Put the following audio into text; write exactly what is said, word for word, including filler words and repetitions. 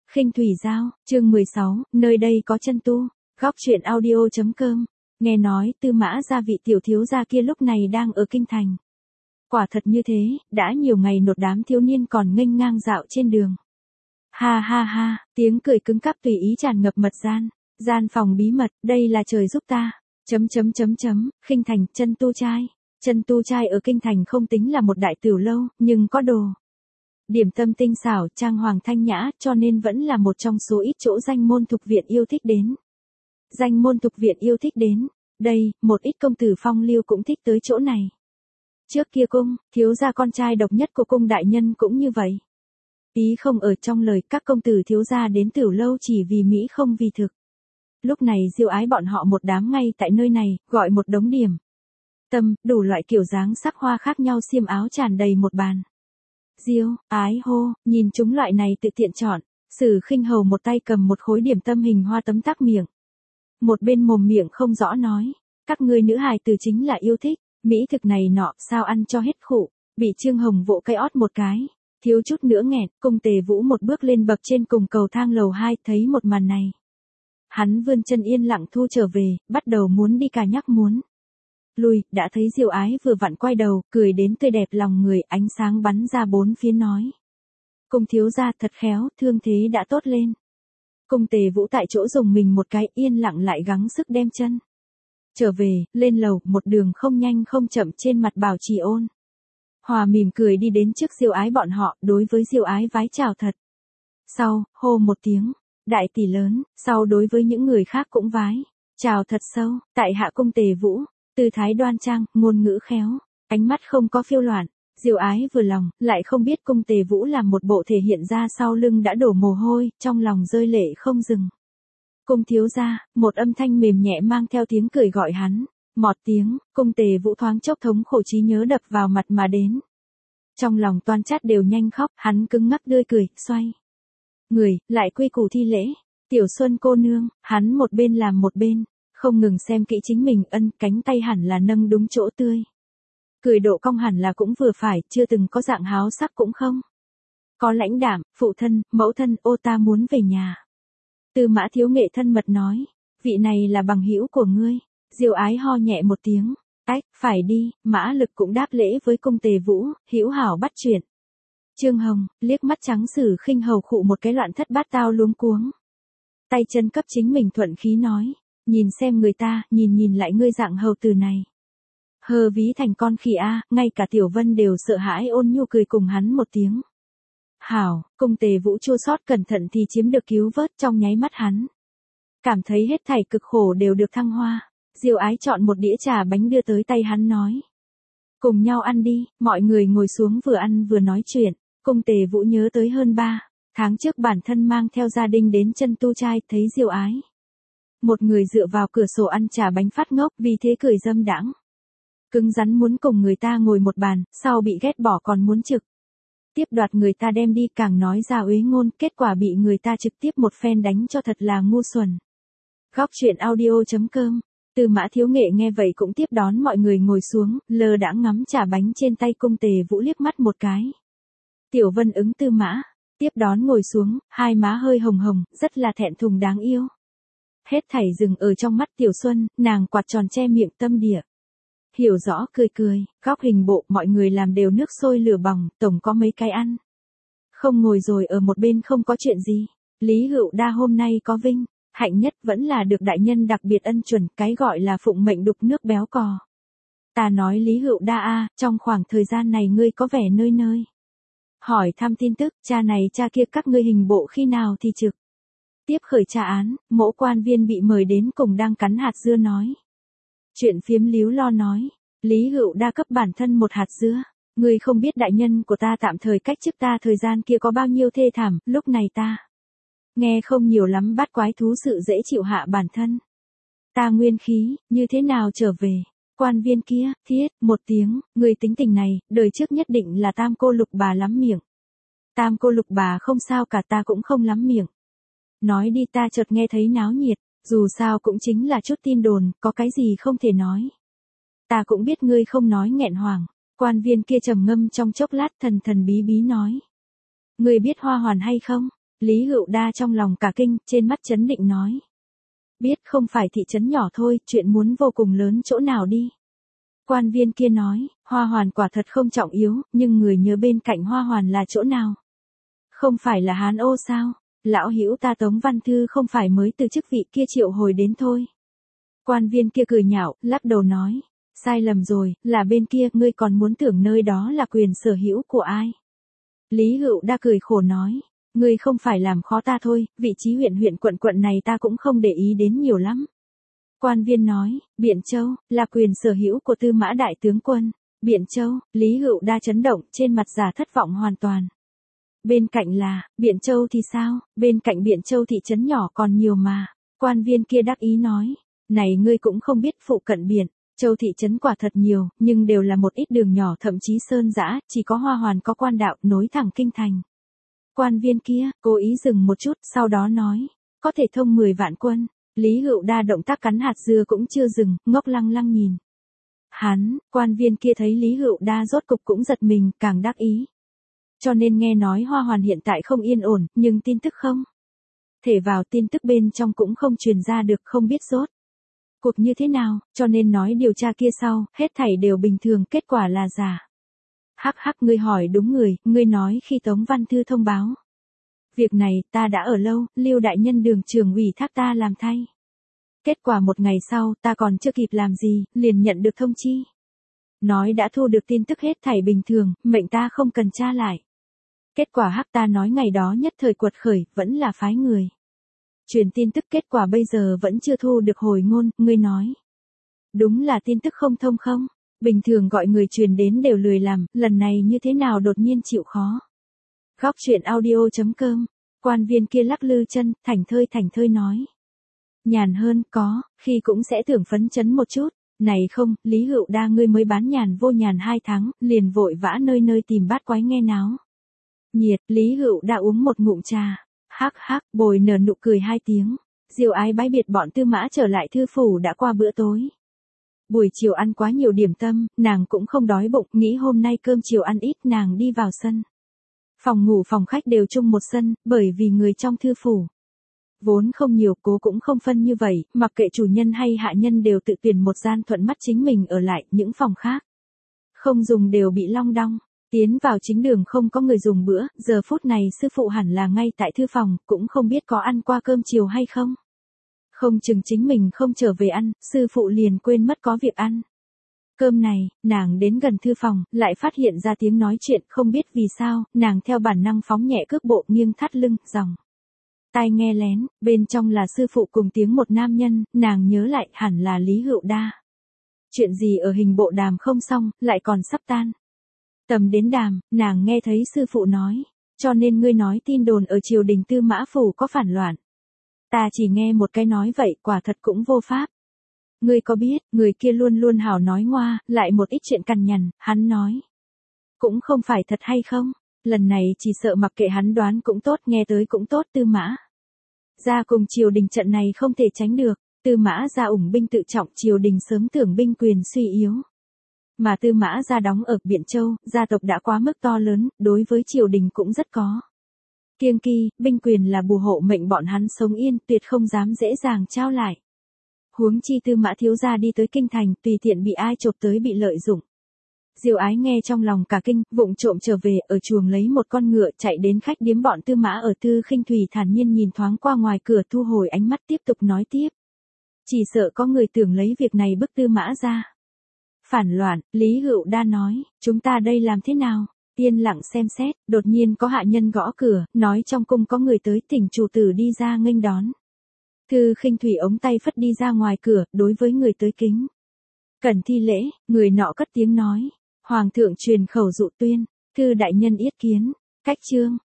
Khinh Thủy Giao, chương mười sáu, nơi đây có chân tu, góc truyện audio.com, nghe nói Tư Mã gia vị tiểu thiếu gia kia lúc này đang ở kinh thành. Quả thật như thế, đã nhiều ngày nột đám thiếu niên còn nghênh ngang dạo trên đường. Ha ha ha, tiếng cười cứng cáp tùy ý tràn ngập mật gian, gian phòng bí mật, đây là trời giúp ta, chấm chấm chấm chấm, Khinh Thành, chân tu trai. Chân tu trai ở kinh thành không tính là một đại tiểu lâu, nhưng có đồ điểm tâm tinh xảo, trang hoàng thanh nhã, cho nên vẫn là một trong số ít chỗ danh môn thục viện yêu thích đến. Danh môn thục viện yêu thích đến, đây, một ít công tử phong lưu cũng thích tới chỗ này. Trước kia cung, thiếu gia con trai độc nhất của cung đại nhân cũng như vậy. Ý không ở trong lời các công tử thiếu gia đến tiểu lâu chỉ vì mỹ không vì thực. Lúc này Diêu Ái bọn họ một đám ngay tại nơi này, gọi một đống điểm tâm, đủ loại kiểu dáng sắc hoa khác nhau xiêm áo tràn đầy một bàn. Diêu, Ái hô, nhìn chúng loại này tự tiện chọn, Sử Khinh Hầu một tay cầm một khối điểm tâm hình hoa tấm tắc miệng. Một bên mồm miệng không rõ nói, các ngươi nữ hài từ chính là yêu thích, mỹ thực này nọ, sao ăn cho hết khụ, bị Trương Hồng vỗ cái ót một cái, thiếu chút nữa nghẹn, Cung Tề Vũ một bước lên bậc trên cùng cầu thang lầu hai, thấy một màn này. Hắn vươn chân yên lặng thu trở về, bắt đầu muốn đi cà nhắc muốn lui, đã thấy Diêu Ái vừa vặn quay đầu, cười đến tươi đẹp lòng người, ánh sáng bắn ra bốn phía nói. Cung thiếu gia thật khéo, thương thế đã tốt lên. Cung Tề Vũ tại chỗ dùng mình một cái, yên lặng lại gắng sức đem chân trở về, lên lầu, một đường không nhanh không chậm trên mặt Bảo Trì Ôn. Hòa mỉm cười đi đến trước Diêu Ái bọn họ, đối với Diêu Ái vái chào thật. Sau, hô một tiếng, đại tỷ lớn, sau đối với những người khác cũng vái, chào thật sâu, tại hạ Cung Tề Vũ. Tư thái đoan trang, ngôn ngữ khéo, ánh mắt không có phiêu loạn, Diêu Ái vừa lòng, lại không biết Cung Tề Vũ làm một bộ thể hiện ra sau lưng đã đổ mồ hôi, trong lòng rơi lệ không dừng. Cung thiếu gia, một âm thanh mềm nhẹ mang theo tiếng cười gọi hắn, mọt tiếng, Cung Tề Vũ thoáng chốc thống khổ trí nhớ đập vào mặt mà đến. Trong lòng toan chát đều nhanh khóc, hắn cứng ngắc tươi cười, xoay người, lại quy củ thi lễ, Tiểu Xuân cô nương, hắn một bên làm một bên. Không ngừng xem kỹ chính mình, ân, cánh tay hẳn là nâng đúng chỗ tươi. Cười độ cong hẳn là cũng vừa phải, chưa từng có dạng háo sắc cũng không. Có lãnh đạm, phụ thân, mẫu thân, ô ta muốn về nhà. Tư Mã thiếu nghệ thân mật nói, vị này là bằng hữu của ngươi. Diêu Ái ho nhẹ một tiếng, ách, phải đi, Mã Lực cũng đáp lễ với Cung Tề Vũ, hữu hảo bắt chuyện. Trương Hồng, liếc mắt trắng Sử Khinh Hầu khụ một cái loạn thất bát tao luống cuống. Tay chân cấp chính mình thuận khí nói. Nhìn xem người ta, nhìn nhìn lại ngươi dạng hầu từ này. Hờ ví thành con khỉ a, ngay cả Tiểu Vân đều sợ hãi ôn nhu cười cùng hắn một tiếng. Hảo, Cung Tề Vũ chua xót cẩn thận thì chiếm được cứu vớt trong nháy mắt hắn. Cảm thấy hết thảy cực khổ đều được thăng hoa. Diêu Ái chọn một đĩa trà bánh đưa tới tay hắn nói. Cùng nhau ăn đi, mọi người ngồi xuống vừa ăn vừa nói chuyện. Cung Tề Vũ nhớ tới hơn ba tháng trước bản thân mang theo gia đình đến chân tu trai, thấy Diêu Ái. Một người dựa vào cửa sổ ăn trà bánh phát ngốc, vì thế cười dâm đãng. Cứng rắn muốn cùng người ta ngồi một bàn, sau bị ghét bỏ còn muốn trực tiếp đoạt người ta đem đi, càng nói ra uế ngôn, kết quả bị người ta trực tiếp một phen đánh cho thật là ngu xuẩn. Góc truyện audio.com, Tư Mã thiếu nghệ nghe vậy cũng tiếp đón mọi người ngồi xuống, lơ đãng ngắm trà bánh trên tay Cung Tề Vũ liếc mắt một cái. Tiểu Vân ứng Tư Mã, tiếp đón ngồi xuống, hai má hơi hồng hồng, rất là thẹn thùng đáng yêu. Hết thảy dừng ở trong mắt Tiểu Xuân, nàng quạt tròn che miệng tâm địa. Hiểu rõ cười cười, góc hình bộ mọi người làm đều nước sôi lửa bỏng, tổng có mấy cái ăn. Không ngồi rồi ở một bên không có chuyện gì. Lý Hữu Đa hôm nay có vinh, hạnh nhất vẫn là được đại nhân đặc biệt ân chuẩn, cái gọi là phụng mệnh đục nước béo cò. Ta nói Lý Hữu Đa a, trong khoảng thời gian này ngươi có vẻ nơi nơi. Hỏi thăm tin tức, cha này cha kia các ngươi hình bộ khi nào thì trực tiếp khởi tra án, mỗ quan viên bị mời đến cùng đang cắn hạt dưa nói. Chuyện phiếm líu lo nói, Lý Hữu Đa cấp bản thân một hạt dưa, ngươi không biết đại nhân của ta tạm thời cách chức ta thời gian kia có bao nhiêu thê thảm, lúc này ta nghe không nhiều lắm, bắt quái thú sự dễ chịu hạ bản thân. Ta nguyên khí, như thế nào trở về? Quan viên kia, thiết, một tiếng, người tính tình này, đời trước nhất định là tam cô lục bà lắm miệng. Tam cô lục bà không sao cả, ta cũng không lắm miệng. Nói đi, ta chợt nghe thấy náo nhiệt, dù sao cũng chính là chút tin đồn, có cái gì không thể nói. Ta cũng biết ngươi không nói nghẹn hoàng. Quan viên kia trầm ngâm trong chốc lát, thần thần bí bí nói. Ngươi biết Hoa Hoàn hay không? Lý Hữu Đa trong lòng cả kinh, trên mắt chấn định nói. Biết không phải thị trấn nhỏ thôi, chuyện muốn vô cùng lớn chỗ nào đi. Quan viên kia nói, Hoa Hoàn quả thật không trọng yếu, nhưng người nhớ bên cạnh Hoa Hoàn là chỗ nào? Không phải là Hán Ô sao? Lão hữu ta Tống Văn Thư không phải mới từ chức vị kia triệu hồi đến thôi. Quan viên kia cười nhạo, lắc đầu nói, sai lầm rồi, là bên kia, ngươi còn muốn tưởng nơi đó là quyền sở hữu của ai? Lý Hữu Đa cười khổ nói, ngươi không phải làm khó ta thôi, vị trí huyện huyện quận quận này ta cũng không để ý đến nhiều lắm. Quan viên nói, Biện Châu, là quyền sở hữu của Tư Mã đại tướng quân. Biện Châu, Lý Hữu Đa chấn động, trên mặt giả thất vọng hoàn toàn. Bên cạnh là, Biện Châu thì sao, bên cạnh Biện Châu thị trấn nhỏ còn nhiều mà. Quan viên kia đắc ý nói, này ngươi cũng không biết phụ cận Biện Châu thị trấn quả thật nhiều, nhưng đều là một ít đường nhỏ thậm chí sơn dã, chỉ có Hoa Hoàn có quan đạo nối thẳng kinh thành. Quan viên kia, cố ý dừng một chút, sau đó nói, có thể thông mười vạn quân. Lý Hữu Đa động tác cắn hạt dưa cũng chưa dừng, ngốc lăng lăng nhìn. Hắn, quan viên kia thấy Lý Hữu Đa rốt cục cũng giật mình, càng đắc ý. Cho nên nghe nói Hoa Hoàn hiện tại không yên ổn, nhưng tin tức không thể vào, tin tức bên trong cũng không truyền ra được, không biết rốt cuộc như thế nào, cho nên nói điều tra kia sau, hết thảy đều bình thường, kết quả là giả. Hắc hắc, ngươi hỏi đúng người, ngươi nói khi Tống Văn Thư thông báo. Việc này, ta đã ở lâu, Lưu đại nhân đường trưởng ủy thác ta làm thay. Kết quả một ngày sau, ta còn chưa kịp làm gì, liền nhận được thông chi. Nói đã thu được tin tức hết thảy bình thường, mệnh ta không cần tra lại. Kết quả hắc ta nói ngày đó nhất thời quật khởi, vẫn là phái người truyền tin tức, kết quả bây giờ vẫn chưa thu được hồi ngôn, ngươi nói. Đúng là tin tức không thông không? Bình thường gọi người truyền đến đều lười làm, lần này như thế nào đột nhiên chịu khó. Góc truyện audio chấm com, quan viên kia lắc lư chân, thảnh thơi thảnh thơi nói. Nhàn hơn, có, khi cũng sẽ tưởng phấn chấn một chút. Này không, Lý Hữu Đa ngươi mới bán nhàn vô nhàn hai tháng, liền vội vã nơi nơi tìm bát quái nghe náo. Nhiệt, Lý Hữu Đa uống một ngụm trà. Hắc hắc, bồi nở nụ cười hai tiếng. Diêu Ái bái biệt bọn Tư Mã trở lại thư phủ đã qua bữa tối. Buổi chiều ăn quá nhiều điểm tâm, nàng cũng không đói bụng, nghĩ hôm nay cơm chiều ăn ít, nàng đi vào sân. Phòng ngủ phòng khách đều chung một sân, bởi vì người trong thư phủ vốn không nhiều, cố cũng không phân như vậy, mặc kệ chủ nhân hay hạ nhân đều tự tuyển một gian thuận mắt chính mình ở lại, những phòng khác không dùng đều bị long đong. Tiến vào chính đường không có người dùng bữa, giờ phút này sư phụ hẳn là ngay tại thư phòng, cũng không biết có ăn qua cơm chiều hay không. Không chừng chính mình không trở về ăn, sư phụ liền quên mất có việc ăn. Cơm này, nàng đến gần thư phòng, lại phát hiện ra tiếng nói chuyện, không biết vì sao, nàng theo bản năng phóng nhẹ cước bộ nghiêng thắt lưng, dòng. Tai nghe lén, bên trong là sư phụ cùng tiếng một nam nhân, nàng nhớ lại hẳn là Lý Hữu Đa. Chuyện gì ở hình bộ đàm không xong, lại còn sắp tan. Tầm đến đàm, nàng nghe thấy sư phụ nói, cho nên ngươi nói tin đồn ở triều đình Tư Mã phủ có phản loạn. Ta chỉ nghe một cái nói vậy, quả thật cũng vô pháp. Ngươi có biết, người kia luôn luôn hảo nói ngoa, lại một ít chuyện cằn nhằn, hắn nói. Cũng không phải thật hay không, lần này chỉ sợ mặc kệ hắn đoán cũng tốt, nghe tới cũng tốt. Tư Mã gia cùng triều đình trận này không thể tránh được, Tư Mã gia ủng binh tự trọng, triều đình sớm tưởng binh quyền suy yếu. Mà Tư Mã gia đóng ở Biện Châu, gia tộc đã quá mức to lớn, đối với triều đình cũng rất có kiêng kỵ, binh quyền là bùa hộ mệnh bọn hắn sống yên, tuyệt không dám dễ dàng trao lại. Huống chi Tư Mã thiếu gia đi tới kinh thành, tùy tiện bị ai chộp tới bị lợi dụng. Diêu Ái nghe trong lòng cả kinh, vụng trộm trở về, ở chuồng lấy một con ngựa chạy đến khách điếm bọn Tư Mã ở Tư Khinh Thủy, thản nhiên nhìn thoáng qua ngoài cửa, thu hồi ánh mắt tiếp tục nói tiếp. Chỉ sợ có người tưởng lấy việc này bức Tư Mã ra. Phản loạn, Lý Hữu Đa nói, chúng ta đây làm thế nào? Yên lặng xem xét, đột nhiên có hạ nhân gõ cửa, nói trong cung có người tới, thỉnh chủ tử đi ra nghênh đón. Thư Khinh Thủy ống tay phất đi ra ngoài cửa, đối với người tới kính cần thi lễ, người nọ cất tiếng nói, Hoàng thượng truyền khẩu dụ tuyên, Thư đại nhân yết kiến, cách chương.